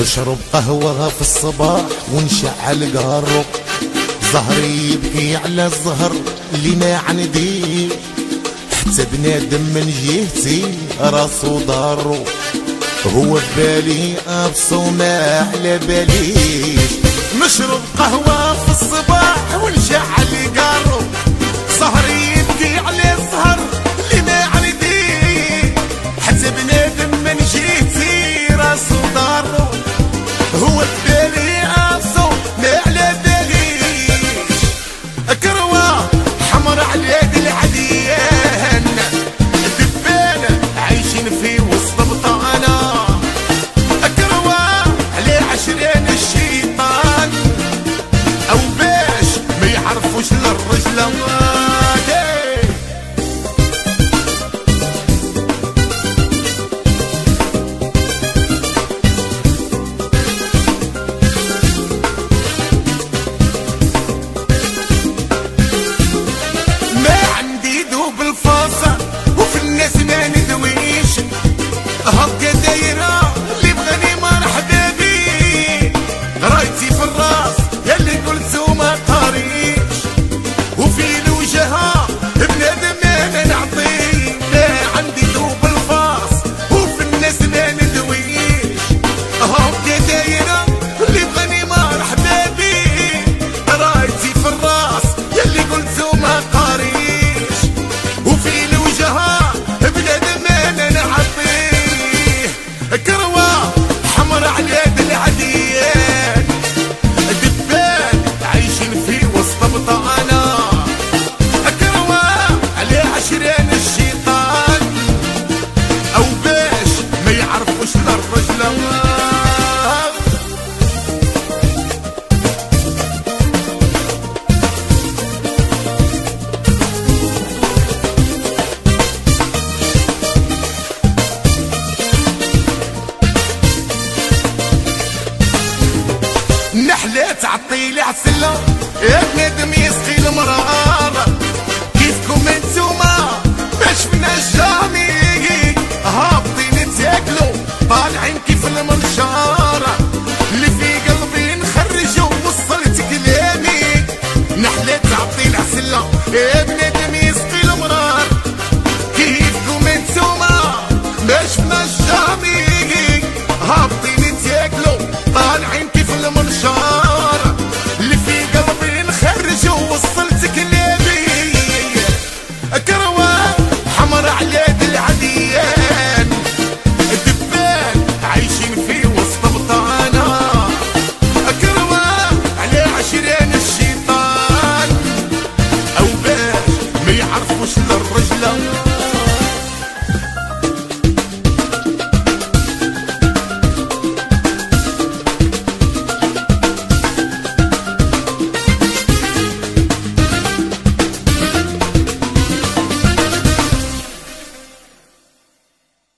نشرب قهوة في الصباح ونشعل قارو، ظهري يبكي على الزهر اللي ما عندي، حتى بنادم من جهتي راسو ضارو، هو ببالي ابصو ما على باليش. نشرب قهوة في الصباح ونشعل قارو، ظهري يبكي على الزهر اللي ما عندي، حتى بنادم من جهتي راسو ضارو، هو ببالي ابصو ما على باليش. كروة حمر على يد العديان، دبانة عايشين في وسط بطانة، كروة على عشرين الشيطان، او باش ما يعرفوش للرجلة بالفاصة، وفي الناس ما ندويش هكا دايرة اللي بغاني مرحبا بيه، رايتي في الراس ياللي قلتو ما قاريش، وفي الوجهة بنادم ما نعطيه، ما عندي ذوب الفاص وفي الناس ما ندويش هكا دايرة اللي بغاني مرحبا بيه، رايتي في الراس ياللي قلتو ما قاريش، وفي الوجهة بنادم انا نعطيه. كروة حمر على يد العديان، دبان عايشين في وسط بطانة، كروة على عشرين الشيطان، او باش ما يعرفوش للرجلة. نحلة تعطيلي عسلة يا بنادم يسقي المرار، كيفكم انتوما باش من الجامي هابطين تاكلوا طالعين كيف المرشا.